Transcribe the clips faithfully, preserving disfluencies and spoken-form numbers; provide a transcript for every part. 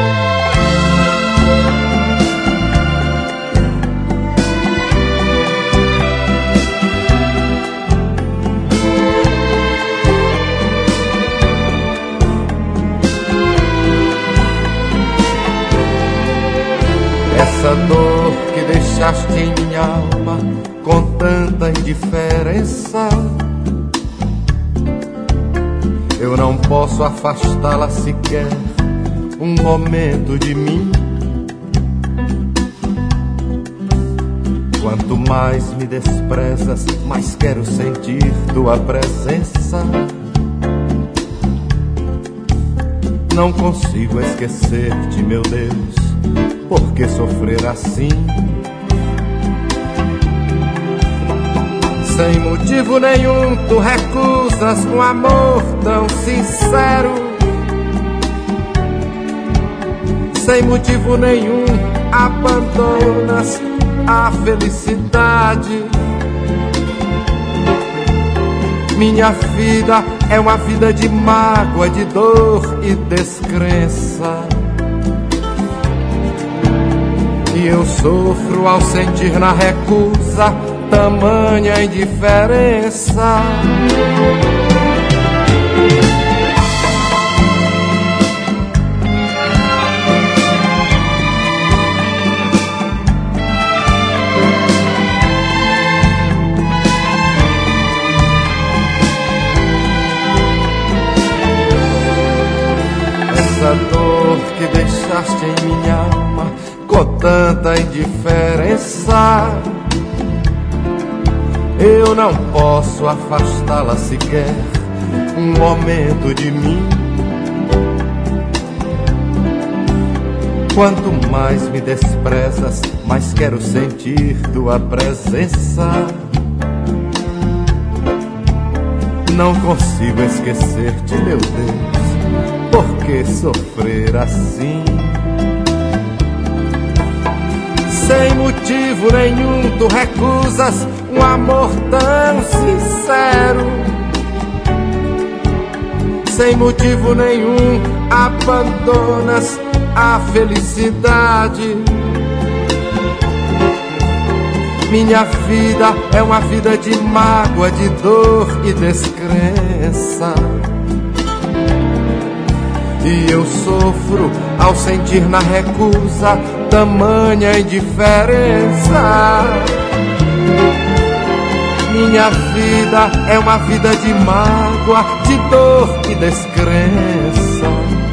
Essa dor que deixaste em minha alma com tanta indiferença, eu não posso afastá-la sequer um momento de mim. Quanto mais me desprezas, mais quero sentir tua presença. Não consigo esquecer-te, meu Deus, por que sofrer assim? Sem motivo nenhum tu recusas um amor tão sincero. Sem motivo nenhum abandonas a felicidade. Minha vida é uma vida de mágoa, de dor e descrença. E eu sofro ao sentir na recusa tamanha indiferença. Essa dor que deixaste em minha alma com tanta indiferença, eu não posso afastá-la sequer um momento de mim. Quanto mais me desprezas, mais quero sentir tua presença. Não consigo esquecer-te, meu Deus, por que sofrer assim? Sem motivo nenhum tu recusas um amor tão sincero. Sem motivo nenhum abandonas a felicidade. Minha vida é uma vida de mágoa, de dor e descrença. E eu sofro ao sentir na recusa tamanha indiferença. Minha vida é uma vida de mágoa, de dor e descrença.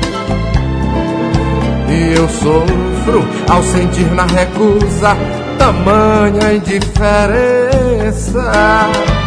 E eu sofro ao sentir na recusa tamanha indiferença.